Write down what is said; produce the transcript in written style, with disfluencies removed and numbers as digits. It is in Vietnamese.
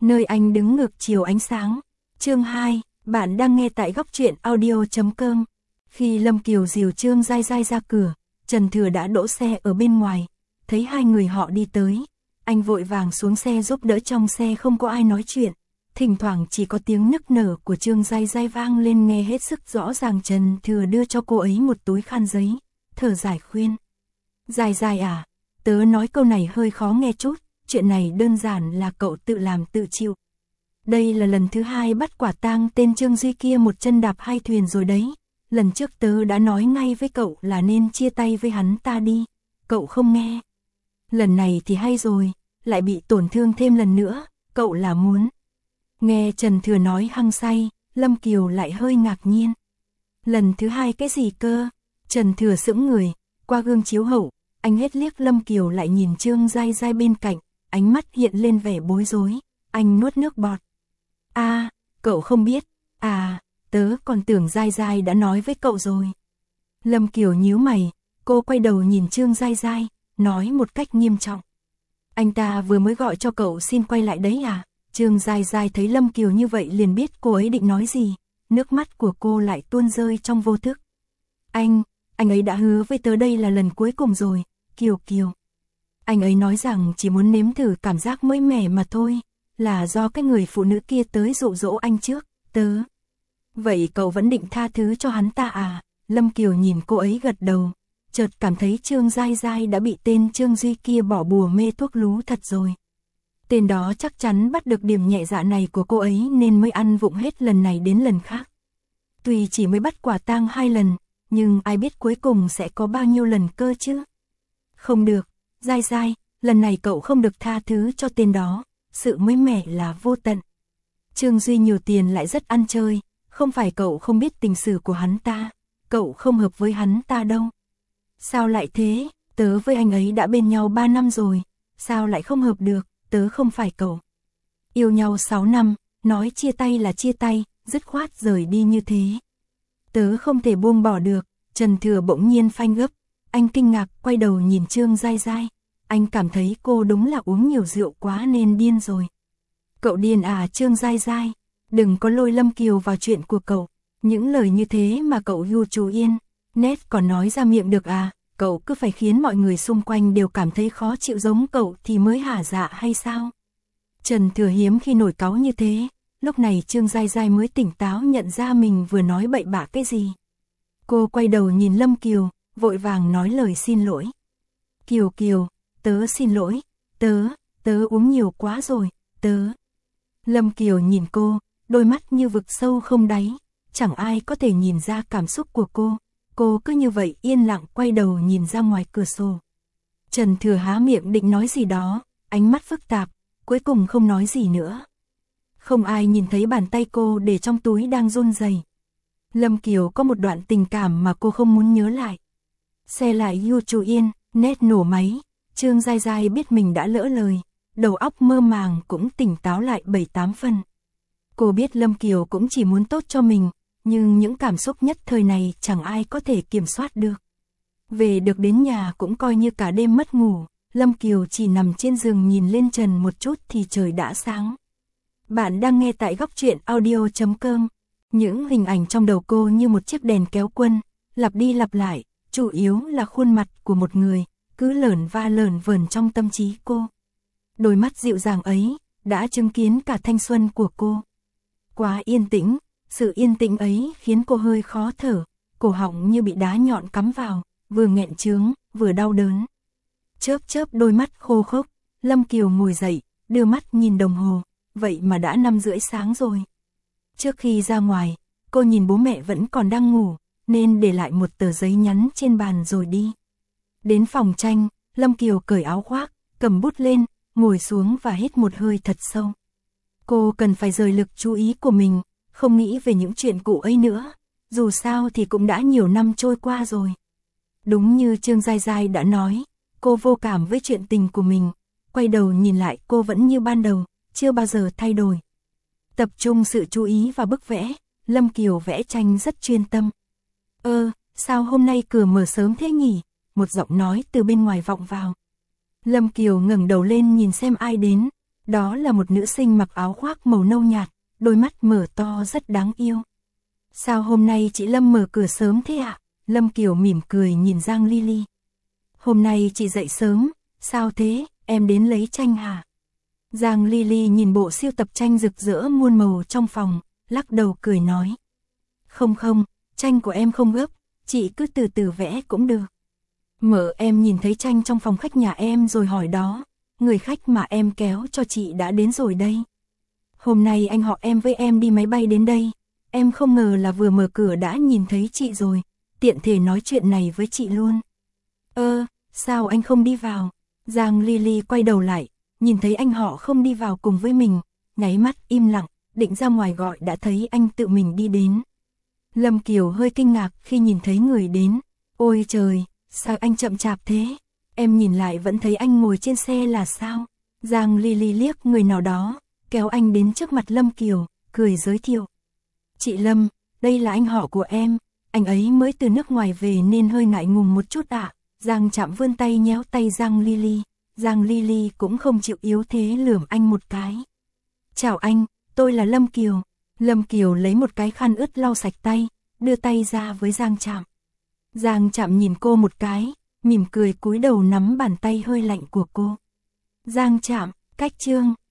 Nơi anh đứng ngược chiều ánh sáng. Chương 2, bạn đang nghe tại góc truyện audio.com. Khi Lâm Kiều dìu Trương Giai Giai ra cửa, Trần Thừa đã đỗ xe ở bên ngoài, thấy hai người họ đi tới. Anh vội vàng xuống xe giúp đỡ, trong xe không có ai nói chuyện. Thỉnh thoảng chỉ có tiếng nức nở của Trương Giai Giai vang lên nghe hết sức rõ ràng. Trần Thừa đưa cho cô ấy một túi khăn giấy, thở dài khuyên. Giai Giai à, tớ nói câu này hơi khó nghe chút, chuyện này đơn giản là cậu tự làm tự chịu. Đây là lần thứ hai bắt quả tang tên Trương Duy kia một chân đạp hai thuyền rồi đấy. Lần trước tớ đã nói ngay với cậu là nên chia tay với hắn ta đi, cậu không nghe. Lần này thì hay rồi, lại bị tổn thương thêm lần nữa, cậu là muốn. Nghe Trần Thừa nói hăng say, Lâm Kiều lại hơi ngạc nhiên. Lần thứ hai cái gì cơ? Trần Thừa sững người, qua gương chiếu hậu, anh hết liếc Lâm Kiều lại nhìn Trương Giai Giai bên cạnh, ánh mắt hiện lên vẻ bối rối, anh nuốt nước bọt. À, cậu không biết, à, tớ còn tưởng Giai Giai đã nói với cậu rồi. Lâm Kiều nhíu mày, cô quay đầu nhìn Trương Giai Giai, nói một cách nghiêm trọng. Anh ta vừa mới gọi cho cậu xin quay lại đấy à? Trương Giai Giai thấy Lâm Kiều như vậy liền biết cô ấy định nói gì, nước mắt của cô lại tuôn rơi trong vô thức. Anh ấy đã hứa với tớ đây là lần cuối cùng rồi, Kiều Kiều. Anh ấy nói rằng chỉ muốn nếm thử cảm giác mới mẻ mà thôi, là do cái người phụ nữ kia tới dụ dỗ anh trước, tớ. Vậy cậu vẫn định tha thứ cho hắn ta à? Lâm Kiều nhìn cô ấy gật đầu, chợt cảm thấy Trương Giai Giai đã bị tên Trương Duy kia bỏ bùa mê thuốc lú thật rồi. Tên đó chắc chắn bắt được điểm nhẹ dạ này của cô ấy nên mới ăn vụng hết lần này đến lần khác. Tuy chỉ mới bắt quả tang 2 lần, nhưng ai biết cuối cùng sẽ có bao nhiêu lần cơ chứ? Không được, Giai Giai, lần này cậu không được tha thứ cho tên đó, sự mới mẻ là vô tận. Trương Duy nhiều tiền lại rất ăn chơi, không phải cậu không biết tình sử của hắn ta, cậu không hợp với hắn ta đâu. Sao lại thế, tớ với anh ấy đã bên nhau 3 năm rồi, sao lại không hợp được, tớ không phải cậu. Yêu nhau 6 năm, nói chia tay là chia tay, dứt khoát rời đi như thế. Tớ không thể buông bỏ được. Trần Thừa bỗng nhiên phanh gấp, anh kinh ngạc quay đầu nhìn Trương Giai Giai, anh cảm thấy cô đúng là uống nhiều rượu quá nên điên rồi. Cậu điên à Trương Giai Giai, đừng có lôi Lâm Kiều vào chuyện của cậu, những lời như thế mà cậu yu chú yên, nét còn nói ra miệng được à, cậu cứ phải khiến mọi người xung quanh đều cảm thấy khó chịu giống cậu thì mới hả dạ hay sao? Trần Thừa hiếm khi nổi cáu như thế, lúc này Trương Giai Giai mới tỉnh táo nhận ra mình vừa nói bậy bạ cái gì. Cô quay đầu nhìn Lâm Kiều, vội vàng nói lời xin lỗi. Kiều Kiều, tớ xin lỗi, tớ uống nhiều quá rồi, tớ. Lâm Kiều nhìn cô, đôi mắt như vực sâu không đáy, chẳng ai có thể nhìn ra cảm xúc của cô cứ như vậy yên lặng quay đầu nhìn ra ngoài cửa sổ. Trần Thừa há miệng định nói gì đó, ánh mắt phức tạp, cuối cùng không nói gì nữa. Không ai nhìn thấy bàn tay cô để trong túi đang run rẩy. Lâm Kiều có một đoạn tình cảm mà cô không muốn nhớ lại. Xe lại yu chú yên, nét nổ máy, Trương Giai Giai biết mình đã lỡ lời, đầu óc mơ màng cũng tỉnh táo lại 7-8 phần. Cô biết Lâm Kiều cũng chỉ muốn tốt cho mình, nhưng những cảm xúc nhất thời này chẳng ai có thể kiểm soát được. Về được đến nhà cũng coi như cả đêm mất ngủ, Lâm Kiều chỉ nằm trên giường nhìn lên trần một chút thì trời đã sáng. Bạn đang nghe tại góc truyện audio.com. Những hình ảnh trong đầu cô như một chiếc đèn kéo quân, lặp đi lặp lại, chủ yếu là khuôn mặt của một người, cứ lởn vởn trong tâm trí cô. Đôi mắt dịu dàng ấy, đã chứng kiến cả thanh xuân của cô. Quá yên tĩnh, sự yên tĩnh ấy khiến cô hơi khó thở, cổ họng như bị đá nhọn cắm vào, vừa nghẹn chướng, vừa đau đớn. Chớp đôi mắt khô khốc, Lâm Kiều ngồi dậy, đưa mắt nhìn đồng hồ, vậy mà đã 5:30 sáng rồi. Trước khi ra ngoài, cô nhìn bố mẹ vẫn còn đang ngủ, nên để lại một tờ giấy nhắn trên bàn rồi đi. Đến phòng tranh, Lâm Kiều cởi áo khoác, cầm bút lên, ngồi xuống và hít một hơi thật sâu. Cô cần phải rời lực chú ý của mình, không nghĩ về những chuyện cũ ấy nữa, dù sao thì cũng đã nhiều năm trôi qua rồi. Đúng như Trương Giai Giai đã nói, cô vô cảm với chuyện tình của mình, quay đầu nhìn lại cô vẫn như ban đầu, chưa bao giờ thay đổi. Tập trung sự chú ý vào bức vẽ, Lâm Kiều vẽ tranh rất chuyên tâm. Sao hôm nay cửa mở sớm thế nhỉ? Một giọng nói từ bên ngoài vọng vào. Lâm Kiều ngẩng đầu lên nhìn xem ai đến, Đó là một nữ sinh mặc áo khoác màu nâu nhạt, đôi mắt mở to rất đáng yêu. Sao hôm nay chị Lâm mở cửa sớm thế ạ? Lâm Kiều mỉm cười nhìn Giang Ly Ly. Hôm nay chị dậy sớm, sao thế, em đến lấy tranh hả? Giang Ly Ly nhìn bộ siêu tập tranh rực rỡ muôn màu trong phòng, lắc đầu cười nói. Không không, tranh của em không gấp, chị cứ từ từ vẽ cũng được. Mở em nhìn thấy tranh trong phòng khách nhà em rồi hỏi đó, người khách mà em kéo cho chị đã đến rồi đây. Hôm nay anh họ em với em đi máy bay đến đây, em không ngờ là vừa mở cửa đã nhìn thấy chị rồi, tiện thể nói chuyện này với chị luôn. Sao anh không đi vào? Giang Ly Ly quay đầu lại, nhìn thấy anh họ không đi vào cùng với mình, nháy mắt im lặng, định ra ngoài gọi đã thấy anh tự mình đi đến. Lâm Kiều hơi kinh ngạc khi nhìn thấy người đến. Ôi trời, sao anh chậm chạp thế? Em nhìn lại vẫn thấy anh ngồi trên xe là sao? Giang Ly Ly liếc người nào đó, kéo anh đến trước mặt Lâm Kiều, cười giới thiệu. Chị Lâm, đây là anh họ của em, anh ấy mới từ nước ngoài về nên hơi ngại ngùng một chút ạ. Giang Trạm vươn tay nhéo tay Giang Ly Ly. Giang Ly Ly cũng không chịu yếu thế lườm anh một cái. Chào anh, tôi là Lâm Kiều. Lâm Kiều lấy một cái khăn ướt lau sạch tay, đưa tay ra với Giang Trạm. Giang Trạm nhìn cô một cái, mỉm cười cúi đầu nắm bàn tay hơi lạnh của cô. Giang Trạm, cách chương.